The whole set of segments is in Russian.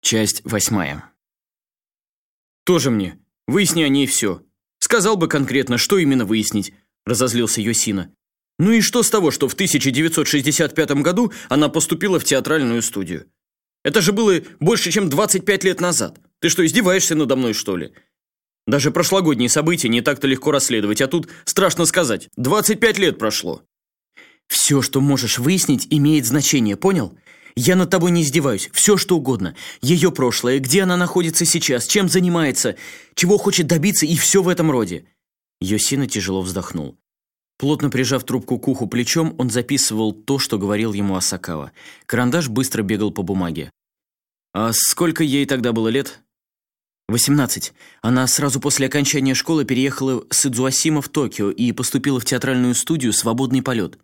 Часть 8. «Тоже мне. Выясни о ней все. Сказал бы конкретно, что именно выяснить», – разозлился Йосина. «Ну и что с того, что в 1965 году она поступила в театральную студию? Это же было больше, чем 25 лет назад. Ты что, издеваешься надо мной, что ли? Даже прошлогодние события не так-то легко расследовать, а тут, страшно сказать, 25 лет прошло». «Все, что можешь выяснить, имеет значение, понял? Я над тобой не издеваюсь, все что угодно. Ее прошлое, где она находится сейчас, чем занимается, чего хочет добиться и все в этом роде». Йосина тяжело вздохнул. Плотно прижав трубку к уху плечом, он записывал то, что говорил ему Асакава. Карандаш быстро бегал по бумаге. «А сколько ей тогда было лет?» 18. Она сразу после окончания школы переехала с Идзуасима в Токио и поступила в театральную студию «Свободный полет».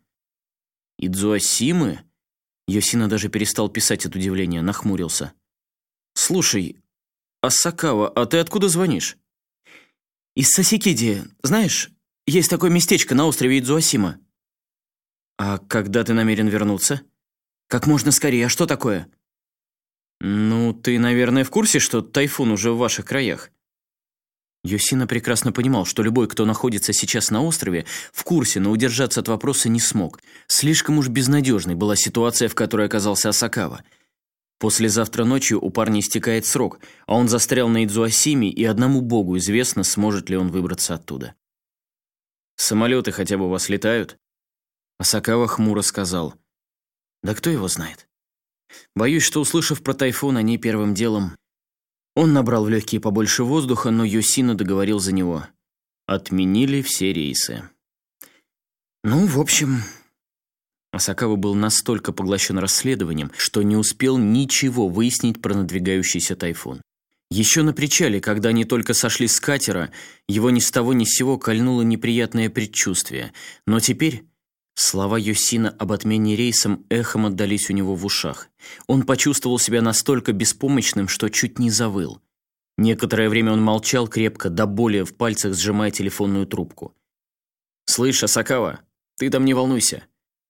«Идзуасимы?» Йосина даже перестал писать от удивления, нахмурился. «Слушай, Асакава, а ты откуда звонишь?» «Из Сасикиди. Знаешь, есть такое местечко на острове Идзуасима». «А когда ты намерен вернуться?» «Как можно скорее. А что такое?» «Ну, ты, наверное, в курсе, что тайфун уже в ваших краях?» Йосина прекрасно понимал, что любой, кто находится сейчас на острове, в курсе, но удержаться от вопроса не смог. Слишком уж безнадежной была ситуация, в которой оказался Асакава. Послезавтра ночью у парня истекает срок, а он застрял на Идзуасиме, и одному богу известно, сможет ли он выбраться оттуда. «Самолеты хотя бы у вас летают?» Асакава хмуро сказал. «Да кто его знает? Боюсь, что, услышав про тайфун, они первым делом...» Он набрал в легкие побольше воздуха, но Йосина договорил за него. Отменили все рейсы. «Ну, в общем...» Асакава был настолько поглощен расследованием, что не успел ничего выяснить про надвигающийся тайфун. Еще на причале, когда они только сошли с катера, его ни с того ни с сего кольнуло неприятное предчувствие. Но теперь слова Йосина об отмене рейсом эхом отдались у него в ушах. Он почувствовал себя настолько беспомощным, что чуть не завыл. Некоторое время он молчал крепко, до боли в пальцах сжимая телефонную трубку. «Слышь, Асакава, ты там не волнуйся.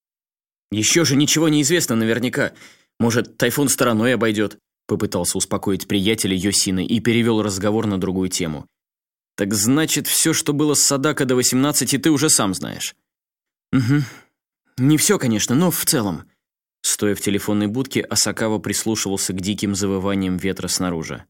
Еще же ничего не известно наверняка. Может, тайфун стороной обойдет», — попытался успокоить приятеля Йосина и перевел разговор на другую тему. «Так значит, все, что было с Садако до 18, ты уже сам знаешь?» «Угу. Не все, конечно, но в целом». Стоя в телефонной будке, Асакава прислушивался к диким завываниям ветра снаружи.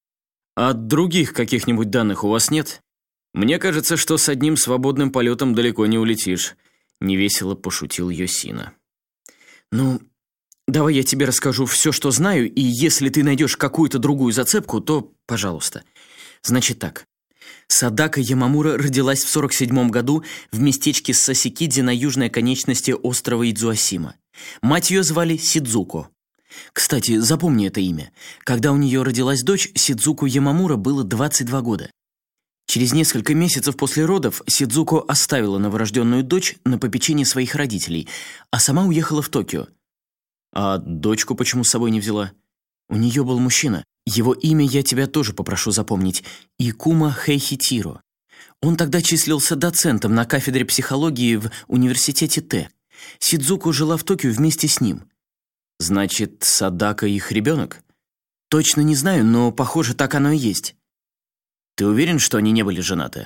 «А других каких-нибудь данных у вас нет? Мне кажется, что с одним свободным полетом далеко не улетишь», — невесело пошутил Йосина. «Ну, давай я тебе расскажу все, что знаю, и если ты найдешь какую-то другую зацепку, то пожалуйста. Значит так. Садако Ямамура родилась в 47 году в местечке Сасикидзи на южной оконечности острова Идзуасима. Мать ее звали Сидзуко. Кстати, запомни это имя. Когда у нее родилась дочь, Сидзуко Ямамура было 22 года. Через несколько месяцев после родов Сидзуко оставила новорожденную дочь на попечение своих родителей, а сама уехала в Токио. А дочку почему с собой не взяла? У нее был мужчина. Его имя я тебя тоже попрошу запомнить. Икума Хэйхитиро. Он тогда числился доцентом на кафедре психологии в университете Т. Сидзуко жила в Токио вместе с ним. Значит, Садако их ребенок? Точно не знаю, но, похоже, так оно и есть. Ты уверен, что они не были женаты?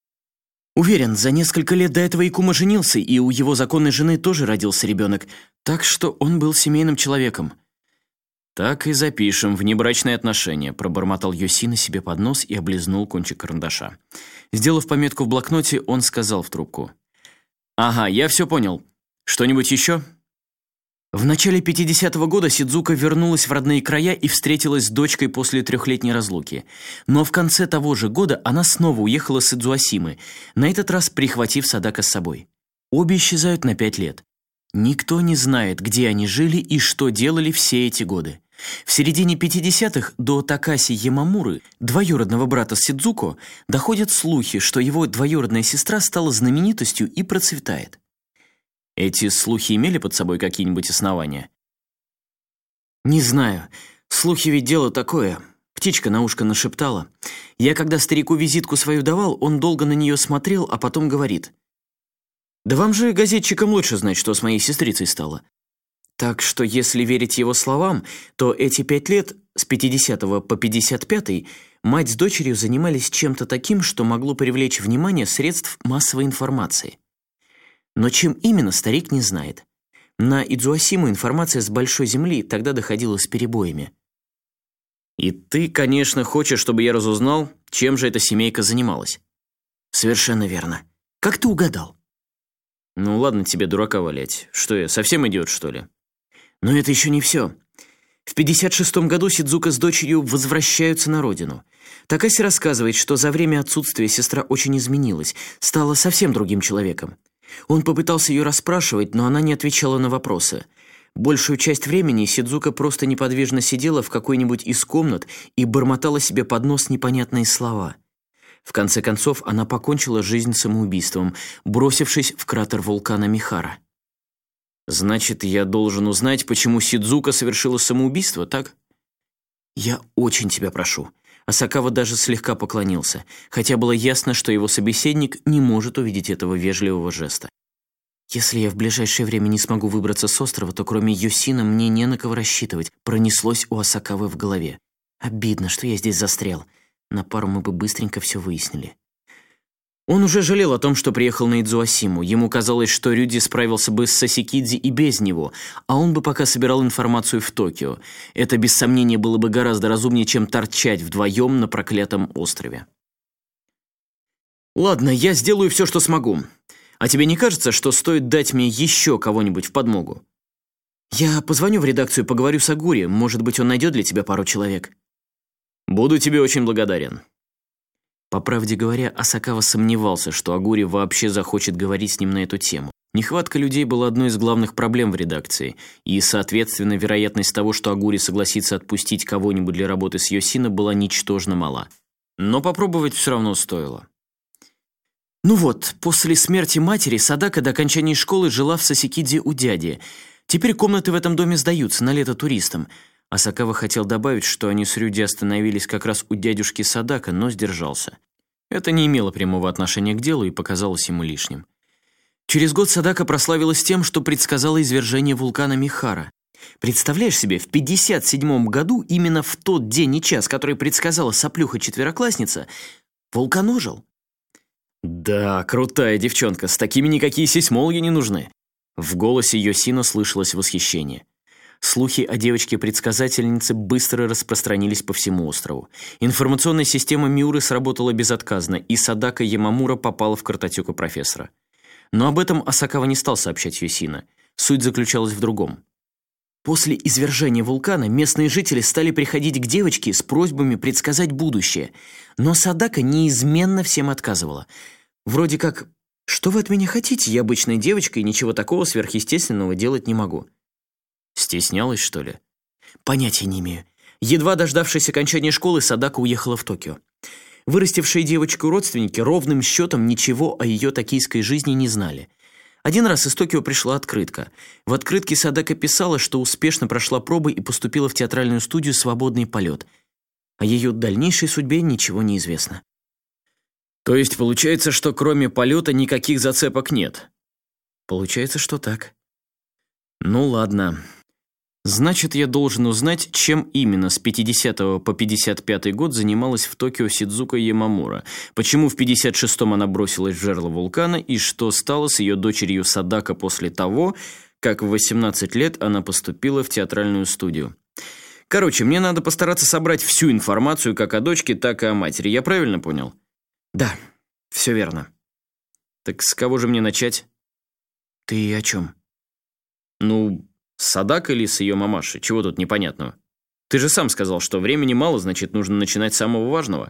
Уверен, за несколько лет до этого Икума женился, и у его законной жены тоже родился ребенок, так что он был семейным человеком. «Так и запишем внебрачные отношения», – пробормотал Йосина себе под нос и облизнул кончик карандаша. Сделав пометку в блокноте, он сказал в трубку. «Ага, я все понял. Что-нибудь еще?» В начале 50-го года Сидзуко вернулась в родные края и встретилась с дочкой после 3-летней разлуки. Но в конце того же года она снова уехала с Идзуасимы, на этот раз прихватив Садако с собой. Обе исчезают на 5 лет. Никто не знает, где они жили и что делали все эти годы. В середине 50-х до Такаси Ямамуры, двоюродного брата Сидзуко, доходят слухи, что его двоюродная сестра стала знаменитостью и процветает. Эти слухи имели под собой какие-нибудь основания? Не знаю. Слухи ведь дело такое. Птичка на ушко нашептала. Я когда старику визитку свою давал, он долго на нее смотрел, а потом говорит: «Да вам же, газетчикам, лучше знать, что с моей сестрицей стало». Так что, если верить его словам, то эти 5 лет С 50 по 55 мать с дочерью занимались чем-то таким, что могло привлечь внимание средств массовой информации. Но чем именно, старик не знает. На Идзуасиму информация с Большой Земли тогда доходила с перебоями. «И ты, конечно, хочешь, чтобы я разузнал, чем же эта семейка занималась?» «Совершенно верно. Как ты угадал?» «Ну ладно тебе дурака валять. Что я, совсем идиот, что ли?» «Но это еще не все. В 56 году Сидзука с дочерью возвращаются на родину. Такаси рассказывает, что за время отсутствия сестра очень изменилась, стала совсем другим человеком. Он попытался ее расспрашивать, но она не отвечала на вопросы. Большую часть времени Сидзука просто неподвижно сидела в какой-нибудь из комнат и бормотала себе под нос непонятные слова. В конце концов, она покончила жизнь самоубийством, бросившись в кратер вулкана Михара. «Значит, я должен узнать, почему Сидзука совершила самоубийство, так?» «Я очень тебя прошу». Асакава даже слегка поклонился, хотя было ясно, что его собеседник не может увидеть этого вежливого жеста. «Если я в ближайшее время не смогу выбраться с острова, то кроме Йосина мне не на кого рассчитывать», пронеслось у Асакавы в голове. «Обидно, что я здесь застрял. На пару мы бы быстренько все выяснили». Он уже жалел о том, что приехал на Идзуасиму. Ему казалось, что Рюди справился бы с Сасикидзи и без него, а он бы пока собирал информацию в Токио. Это, без сомнения, было бы гораздо разумнее, чем торчать вдвоем на проклятом острове. «Ладно, я сделаю все, что смогу. А тебе не кажется, что стоит дать мне еще кого-нибудь в подмогу? Я позвоню в редакцию и поговорю с Агури. Может быть, он найдет для тебя пару человек». «Буду тебе очень благодарен». По правде говоря, Асакава сомневался, что Агури вообще захочет говорить с ним на эту тему. Нехватка людей была одной из главных проблем в редакции, и, соответственно, вероятность того, что Агури согласится отпустить кого-нибудь для работы с Йосино, была ничтожно мала. Но попробовать все равно стоило. Ну вот, после смерти матери Садака до окончания школы жила в Сасикидзе у дяди. Теперь комнаты в этом доме сдаются на лето туристам. Асакава хотел добавить, что они с Рюди остановились как раз у дядюшки Садака, но сдержался. Это не имело прямого отношения к делу и показалось ему лишним. Через год Садака прославилась тем, что предсказала извержение вулкана Михара. Представляешь себе, в 57 году, именно в тот день и час, который предсказала соплюха-четвероклассница, вулкан ожил. «Да, крутая девчонка, с такими никакие сейсмологи не нужны». В голосе Йосино слышалось восхищение. Слухи о девочке-предсказательнице быстро распространились по всему острову. Информационная система Миуры сработала безотказно, и Садака Ямамура попала в картотеку профессора. Но об этом Асакава не стал сообщать Йосино. Суть заключалась в другом. После извержения вулкана местные жители стали приходить к девочке с просьбами предсказать будущее. Но Садака неизменно всем отказывала. Вроде как: «Что вы от меня хотите? Я обычная девочка и ничего такого сверхъестественного делать не могу». Стеснялась, что ли? Понятия не имею. Едва дождавшись окончания школы, Садака уехала в Токио. Вырастившие девочку родственники ровным счетом ничего о ее токийской жизни не знали. Один раз из Токио пришла открытка. В открытке Садака писала, что успешно прошла пробы и поступила в театральную студию «Свободный полет». О ее дальнейшей судьбе ничего не известно. То есть получается, что кроме полета никаких зацепок нет? Получается, что так. Ну ладно. Значит, я должен узнать, чем именно с 50 по 55 год занималась в Токио Сидзука Ямамура, почему в 56-м она бросилась в жерло вулкана и что стало с ее дочерью Садака после того, как в 18 лет она поступила в театральную студию. Короче, мне надо постараться собрать всю информацию как о дочке, так и о матери. Я правильно понял? Да, все верно. Так с кого же мне начать? Ты о чем? Ну, с Садака или с ее мамашей? Чего тут непонятного? Ты же сам сказал, что времени мало, значит, нужно начинать с самого важного.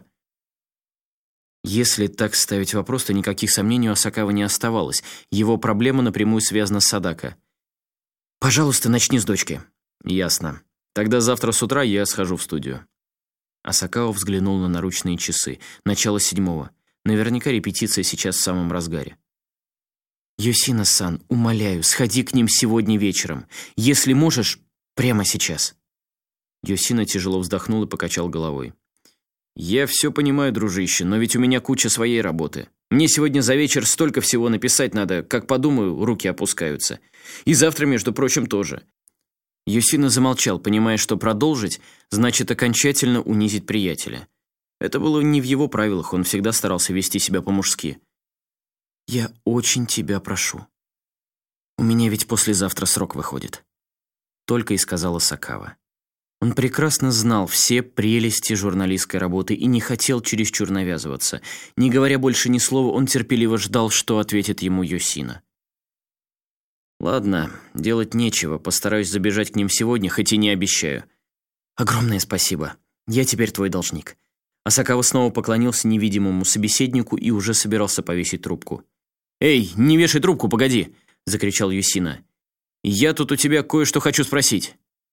Если так ставить вопрос, то никаких сомнений у Асакавы не оставалось. Его проблема напрямую связана с Садака. Пожалуйста, начни с дочки. Ясно. Тогда завтра с утра я схожу в студию. Асакава взглянул на наручные часы. Начало 7-го. Наверняка репетиция сейчас в самом разгаре. «Йосино-сан, умоляю, сходи к ним сегодня вечером. Если можешь, прямо сейчас». Йосино тяжело вздохнул и покачал головой. «Я все понимаю, дружище, но ведь у меня куча своей работы. Мне сегодня за вечер столько всего написать надо, как подумаю, руки опускаются. И завтра, между прочим, тоже. Юсина замолчал, понимая, что продолжить значит окончательно унизить приятеля. Это было не в его правилах, он всегда старался вести себя по-мужски. «Я очень тебя прошу. У меня ведь послезавтра срок выходит», — только и сказала Сакава. Он прекрасно знал все прелести журналистской работы и не хотел чересчур навязываться. Не говоря больше ни слова, он терпеливо ждал, что ответит ему Юсина. «Ладно, делать нечего, постараюсь забежать к ним сегодня, хоть и не обещаю». «Огромное спасибо. Я теперь твой должник». Асакава снова поклонился невидимому собеседнику и уже собирался повесить трубку. «Эй, не вешай трубку, погоди!» – закричал Юсина. «Я тут у тебя кое-что хочу спросить».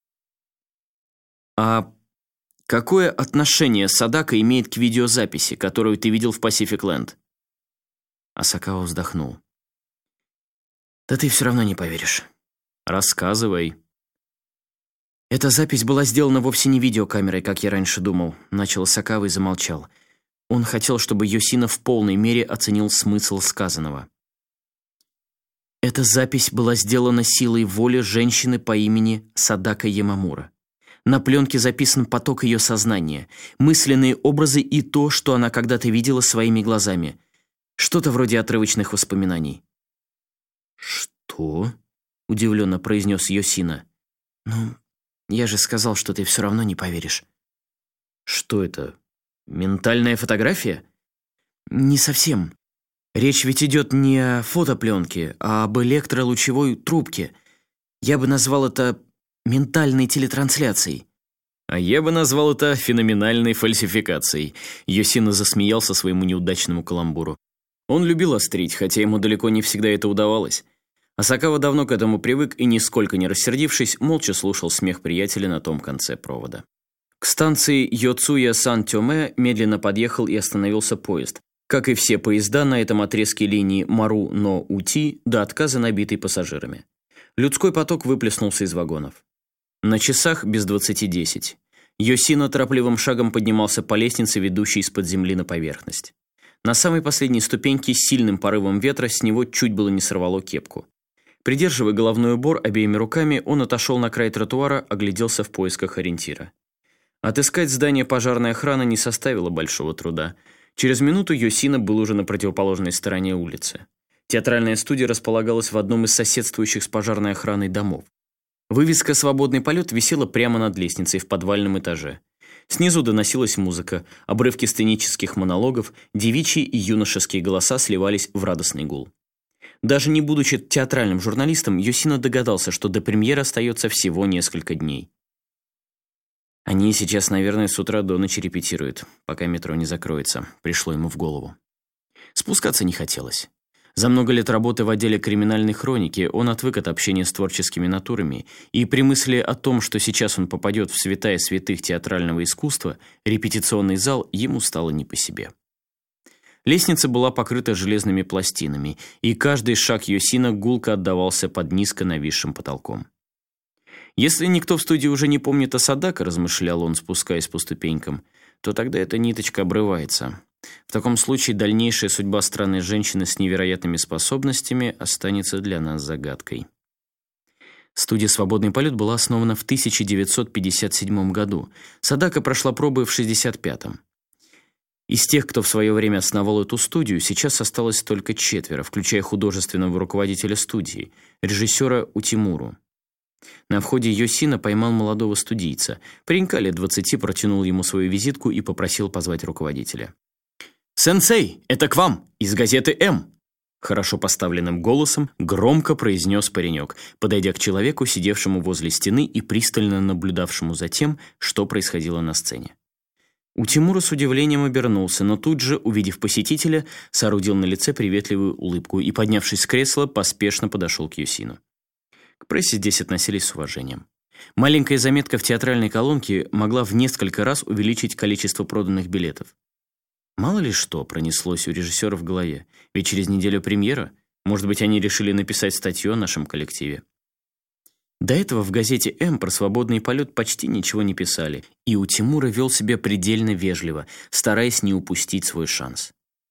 «А какое отношение Садака имеет к видеозаписи, которую ты видел в Pacific Land?» Асакава вздохнул. «Да ты все равно не поверишь». «Рассказывай». «Эта запись была сделана вовсе не видеокамерой, как я раньше думал», — начал Асакава и замолчал. Он хотел, чтобы Юсина в полной мере оценил смысл сказанного. Эта запись была сделана силой воли женщины по имени Садака Ямамура. На пленке записан поток ее сознания, мысленные образы и то, что она когда-то видела своими глазами. Что-то вроде отрывочных воспоминаний. «Что?» – удивленно произнес Юсина. «Ну, я же сказал, что ты все равно не поверишь». «Что это? Ментальная фотография?» «Не совсем. Речь ведь идет не о фотопленке, а об электролучевой трубке. Я бы назвал это ментальной телетрансляцией». «А я бы назвал это феноменальной фальсификацией», — Юсина засмеялся своему неудачному каламбуру. Он любил острить, хотя ему далеко не всегда это удавалось. Асакава давно к этому привык и, нисколько не рассердившись, молча слушал смех приятеля на том конце провода. К станции Йоцуя-Сан-Тёме медленно подъехал и остановился поезд. Как и все поезда на этом отрезке линии Мару-но-Ути, до отказа набитый пассажирами. Людской поток выплеснулся из вагонов. На часах без 20:10. Юсина торопливым шагом поднимался по лестнице, ведущей из-под земли на поверхность. На самой последней ступеньке с сильным порывом ветра с него чуть было не сорвало кепку. Придерживая головной убор обеими руками, он отошел на край тротуара, огляделся в поисках ориентира. Отыскать здание пожарной охраны не составило большого труда. Через минуту Юсина был уже на противоположной стороне улицы. Театральная студия располагалась в одном из соседствующих с пожарной охраной домов. Вывеска «Свободный полет» висела прямо над лестницей в подвальном этаже. Снизу доносилась музыка, обрывки сценических монологов, девичьи и юношеские голоса сливались в радостный гул. Даже не будучи театральным журналистом, Юсина догадался, что до премьеры остается всего несколько дней. «Они сейчас, наверное, с утра до ночи репетируют, пока метро не закроется», — пришло ему в голову. Спускаться не хотелось. За много лет работы в отделе криминальной хроники он отвык от общения с творческими натурами, и при мысли о том, что сейчас он попадет в святая святых театрального искусства, репетиционный зал, ему стало не по себе. Лестница была покрыта железными пластинами, и каждый шаг Юсина гулко отдавался под низко нависшим потолком. Если никто в студии уже не помнит о Садака, размышлял он, спускаясь по ступенькам, то тогда эта ниточка обрывается. В таком случае дальнейшая судьба странной женщины с невероятными способностями останется для нас загадкой. Студия «Свободный полет» была основана в 1957 году. Садака прошла пробы в 1965. Из тех, кто в свое время основал эту студию, сейчас осталось только 4, включая художественного руководителя студии, режиссера Утимуру. На входе Юсина поймал молодого студийца. Паренька лет 20 протянул ему свою визитку и попросил позвать руководителя. «Сенсей, это к вам, из газеты «М», — хорошо поставленным голосом громко произнес паренек, подойдя к человеку, сидевшему возле стены и пристально наблюдавшему за тем, что происходило на сцене. Утимура с удивлением обернулся, но тут же, увидев посетителя, соорудил на лице приветливую улыбку и, поднявшись с кресла, поспешно подошел к Юсину. К прессе здесь относились с уважением. Маленькая заметка в театральной колонке могла в несколько раз увеличить количество проданных билетов. Мало ли что пронеслось у режиссера в голове, ведь через неделю премьера, может быть, они решили написать статью о нашем коллективе. До этого в газете «М» про свободный полет почти ничего не писали, и Утимура вел себя предельно вежливо, стараясь не упустить свой шанс.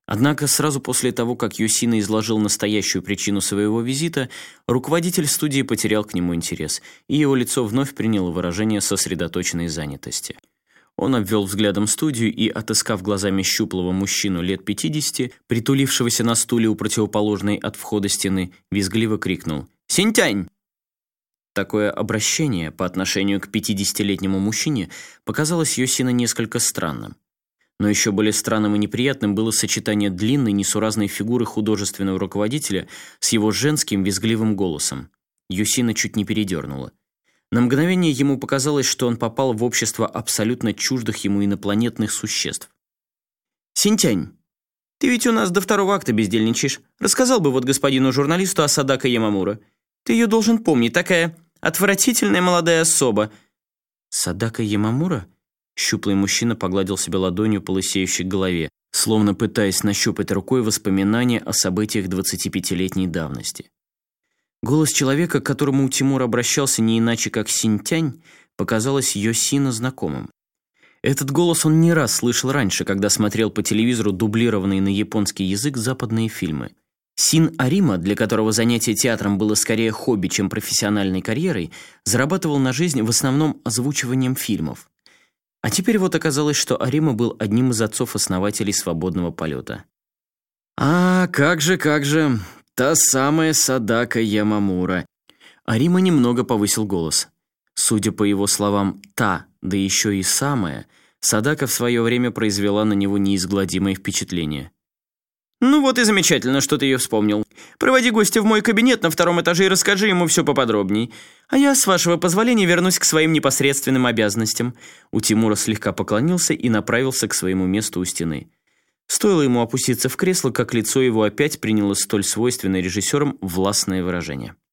Однако сразу после того, как Юсина изложил настоящую причину своего визита, руководитель студии потерял к нему интерес, и его лицо вновь приняло выражение сосредоточенной занятости. Он обвел взглядом студию и, отыскав глазами щуплого мужчину лет 50, притулившегося на стуле у противоположной от входа стены, визгливо крикнул «Синтянь!». Такое обращение по отношению к 50-летнему мужчине показалось Юсина несколько странным. Но еще более странным и неприятным было сочетание длинной, несуразной фигуры художественного руководителя с его женским визгливым голосом. Юсина чуть не передернула. На мгновение ему показалось, что он попал в общество абсолютно чуждых ему инопланетных существ. «Синтянь, ты ведь у нас до 2-го акта бездельничаешь. Рассказал бы вот господину журналисту о Садако Ямамура. Ты ее должен помнить, такая отвратительная молодая особа». «Садако Ямамура?» Щуплый мужчина погладил себя ладонью по лысеющей голове, словно пытаясь нащупать рукой воспоминания о событиях 25-летней давности. Голос человека, к которому Тимур обращался не иначе, как Синтянь, показалось Йосино знакомым. Этот голос он не раз слышал раньше, когда смотрел по телевизору дублированные на японский язык западные фильмы. Син Арима, для которого занятие театром было скорее хобби, чем профессиональной карьерой, зарабатывал на жизнь в основном озвучиванием фильмов. А теперь вот оказалось, что Арима был одним из отцов-основателей свободного полета. Как же, та самая Садако Ямамура». Арима немного повысил голос. Судя по его словам «та», да еще и «самая», Садако в свое время произвела на него неизгладимое впечатление. «Ну вот и замечательно, что ты ее вспомнил. Проводи гостя в мой кабинет на 2-м этаже и расскажи ему все поподробней. А я, с вашего позволения, вернусь к своим непосредственным обязанностям». У Тимура слегка поклонился и направился к своему месту у стены. Стоило ему опуститься в кресло, как лицо его опять приняло столь свойственное режиссерам властное выражение.